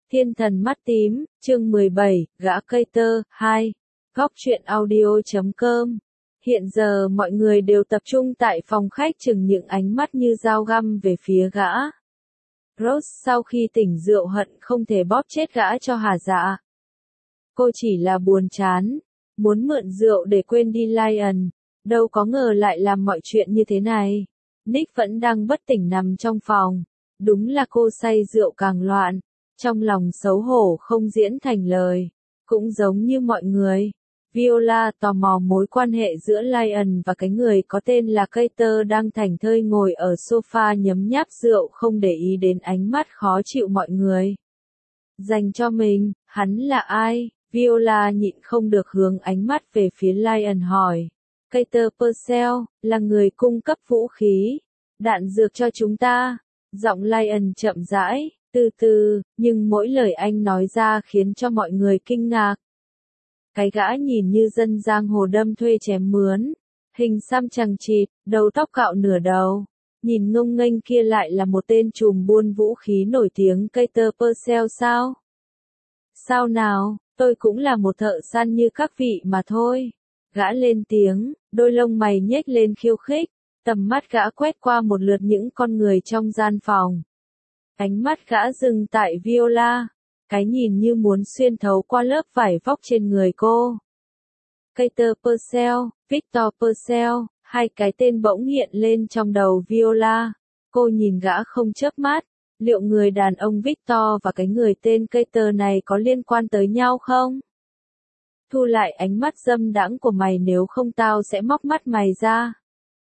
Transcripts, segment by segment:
Thiên thần mắt tím, chương 17, gã cây tơ, 2. Góc truyện audio.com. Hiện giờ mọi người đều tập trung tại phòng khách chừng những ánh mắt như dao găm về phía gã. Rose sau khi tỉnh rượu hận không thể bóp chết gã cho hà dạ. Cô chỉ là buồn chán, muốn mượn rượu để quên đi Lion, đâu có ngờ lại làm mọi chuyện như thế này. Nick vẫn đang bất tỉnh nằm trong phòng, đúng là cô say rượu càng loạn. Trong lòng xấu hổ không diễn thành lời, cũng giống như mọi người. Viola tò mò mối quan hệ giữa Lion và cái người có tên là Carter đang thảnh thơi ngồi ở sofa nhấm nháp rượu không để ý đến ánh mắt khó chịu mọi người. Dành cho mình, hắn là ai? Viola nhịn không được hướng ánh mắt về phía Lion hỏi. Carter Purcell, là người cung cấp vũ khí, đạn dược cho chúng ta. Giọng Lion chậm rãi. Từ từ, nhưng mỗi lời anh nói ra khiến cho mọi người kinh ngạc. Cái gã nhìn như dân giang hồ đâm thuê chém mướn, hình xăm chằng chịt, đầu tóc cạo nửa đầu. Nhìn ngông nghênh kia lại là một tên trùm buôn vũ khí nổi tiếng Carter Purcell sao? Sao nào, tôi cũng là một thợ săn như các vị mà thôi. Gã lên tiếng, đôi lông mày nhếch lên khiêu khích, tầm mắt gã quét qua một lượt những con người trong gian phòng. Ánh mắt gã dừng tại Viola, cái nhìn như muốn xuyên thấu qua lớp vải vóc trên người cô. Carter Purcell, Victor Purcell, hai cái tên bỗng hiện lên trong đầu Viola. Cô nhìn gã không chớp mắt, liệu người đàn ông Victor và cái người tên Carter này có liên quan tới nhau không? Thu lại ánh mắt dâm đãng của mày, nếu không tao sẽ móc mắt mày ra.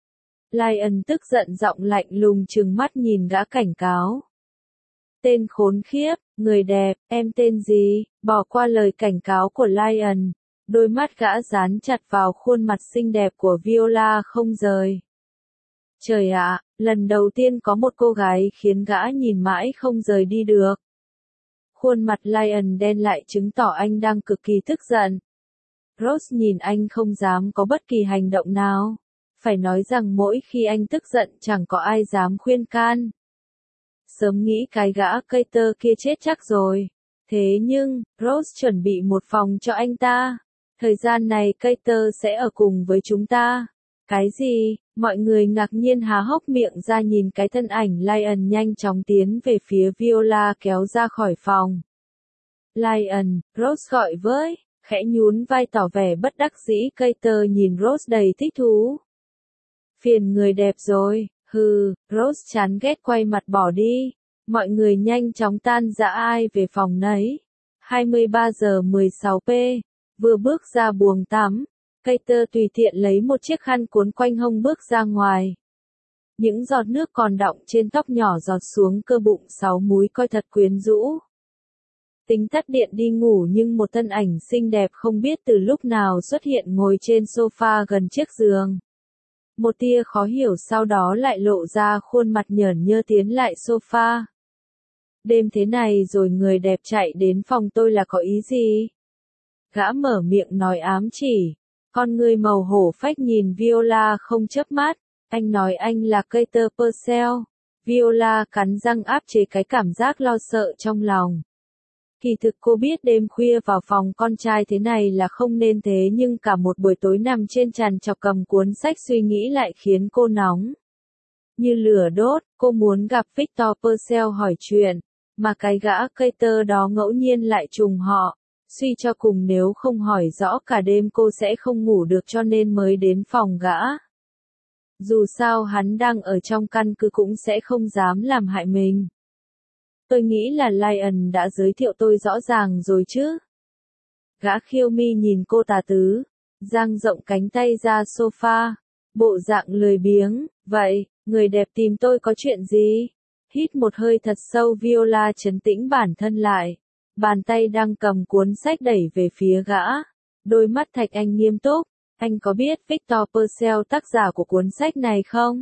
Lion tức giận, giọng lạnh lùng trừng mắt nhìn gã cảnh cáo. Tên khốn khiếp, người đẹp, em tên gì? Bỏ qua lời cảnh cáo của Lion, đôi mắt gã dán chặt vào khuôn mặt xinh đẹp của Viola không rời. Trời ạ, lần đầu tiên có một cô gái khiến gã nhìn mãi không rời đi được. Khuôn mặt Lion đen lại chứng tỏ anh đang cực kỳ tức giận. Rose nhìn anh không dám có bất kỳ hành động nào. Phải nói rằng mỗi khi anh tức giận chẳng có ai dám khuyên can. Sớm nghĩ cái gã Carter kia chết chắc rồi. Thế nhưng, Rose chuẩn bị một phòng cho anh ta. Thời gian này Carter sẽ ở cùng với chúng ta. Cái gì? Mọi người ngạc nhiên há hốc miệng ra nhìn cái thân ảnh Lion nhanh chóng tiến về phía Viola kéo ra khỏi phòng. Lion, Rose gọi với, khẽ nhún vai tỏ vẻ bất đắc dĩ. Carter nhìn Rose đầy thích thú. Phiền người đẹp rồi. Hừ, Rose chán ghét quay mặt bỏ đi. Mọi người nhanh chóng tan rã ai về phòng nấy. 23 giờ 16p. Vừa bước ra buồng tắm, Carter tùy tiện lấy một chiếc khăn cuốn quanh hông bước ra ngoài. Những giọt nước còn đọng trên tóc nhỏ giọt xuống cơ bụng 6 múi coi thật quyến rũ. Tính tắt điện đi ngủ nhưng một thân ảnh xinh đẹp không biết từ lúc nào xuất hiện ngồi trên sofa gần chiếc giường. Một tia khó hiểu sau đó lại lộ ra khuôn mặt nhởn nhơ tiến lại sofa. Đêm thế này rồi người đẹp chạy đến phòng tôi là có ý gì? Gã mở miệng nói ám chỉ. Con người màu hổ phách nhìn Viola không chớp mắt. Anh nói anh là Carter Purcell. Viola cắn răng áp chế cái cảm giác lo sợ trong lòng. Kỳ thực cô biết đêm khuya vào phòng con trai thế này là không nên, thế nhưng cả một buổi tối nằm trên tràn trọc cầm cuốn sách suy nghĩ lại khiến cô nóng như lửa đốt. Cô muốn gặp Victor Purcell hỏi chuyện, mà cái gã Carter đó ngẫu nhiên lại trùng họ. Suy cho cùng nếu không hỏi rõ cả đêm cô sẽ không ngủ được, cho nên mới đến phòng gã. Dù sao hắn đang ở trong căn cứ cũng sẽ không dám làm hại mình. Tôi nghĩ là Lion đã giới thiệu tôi rõ ràng rồi chứ. Gã khiêu mi nhìn cô tà tứ, dang rộng cánh tay ra sofa, bộ dạng lười biếng. Vậy, người đẹp tìm tôi có chuyện gì? Hít một hơi thật sâu, Viola trấn tĩnh bản thân lại. Bàn tay đang cầm cuốn sách đẩy về phía gã. Đôi mắt thạch anh nghiêm túc. Anh có biết Victor Purcell tác giả của cuốn sách này không?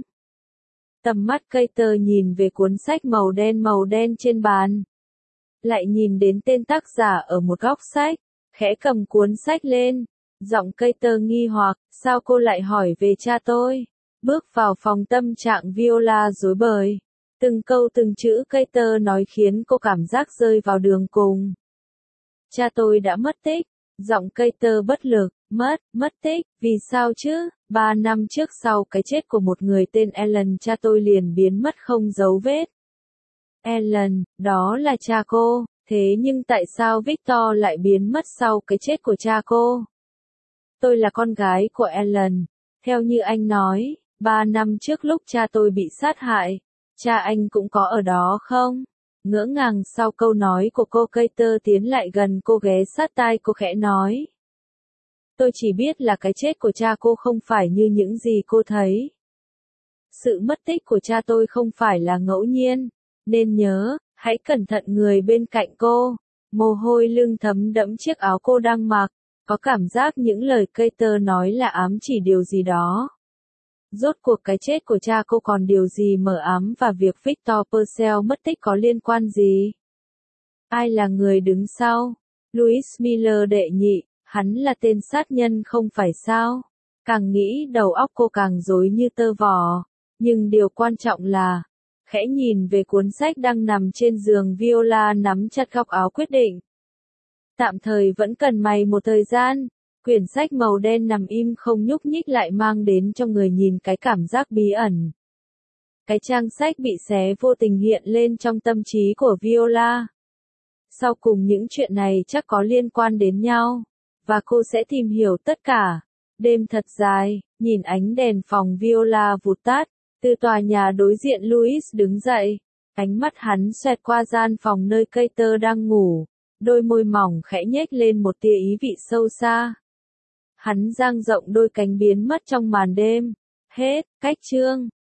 Tầm mắt Carter nhìn về cuốn sách màu đen trên bàn. Lại nhìn đến tên tác giả ở một góc sách. Khẽ cầm cuốn sách lên. Giọng Carter nghi hoặc, sao cô lại hỏi về cha tôi? Bước vào phòng tâm trạng Viola rối bời. Từng câu từng chữ Carter nói khiến cô cảm giác rơi vào đường cùng. Cha tôi đã mất tích. Giọng Carter bất lực. Mất tích, vì sao chứ? 3 năm trước sau cái chết của một người tên Alan, cha tôi liền biến mất không dấu vết. Alan, đó là cha cô, thế nhưng tại sao Victor lại biến mất sau cái chết của cha cô? Tôi là con gái của Alan. Theo như anh nói, 3 năm trước lúc cha tôi bị sát hại, cha anh cũng có ở đó không? Ngỡ ngàng sau câu nói của cô, Carter tiến lại gần cô, ghé sát tai cô khẽ nói. Tôi chỉ biết là cái chết của cha cô không phải như những gì cô thấy. Sự mất tích của cha tôi không phải là ngẫu nhiên, nên nhớ, hãy cẩn thận người bên cạnh cô. Mồ hôi lưng thấm đẫm chiếc áo cô đang mặc, có cảm giác những lời Carter nói là ám chỉ điều gì đó. Rốt cuộc cái chết của cha cô còn điều gì mờ ám, và việc Victor Purcell mất tích có liên quan gì? Ai là người đứng sau? Louis Miller đệ nhị, hắn là tên sát nhân không phải sao? Càng nghĩ đầu óc cô càng rối như tơ vò. Nhưng điều quan trọng là, khẽ nhìn về cuốn sách đang nằm trên giường, Viola nắm chặt góc áo quyết định. Tạm thời vẫn cần mày một thời gian. Quyển sách màu đen nằm im không nhúc nhích lại mang đến cho người nhìn cái cảm giác bí ẩn. Cái trang sách bị xé vô tình hiện lên trong tâm trí của Viola. Sau cùng những chuyện này chắc có liên quan đến nhau, và cô sẽ tìm hiểu tất cả. Đêm thật dài, nhìn ánh đèn phòng Viola vụt tắt, từ tòa nhà đối diện Louis đứng dậy. Ánh mắt hắn xoẹt qua gian phòng nơi Carter đang ngủ, đôi môi mỏng khẽ nhếch lên một tia ý vị sâu xa. Hắn dang rộng đôi cánh biến mất trong màn đêm. Hết, cách chương.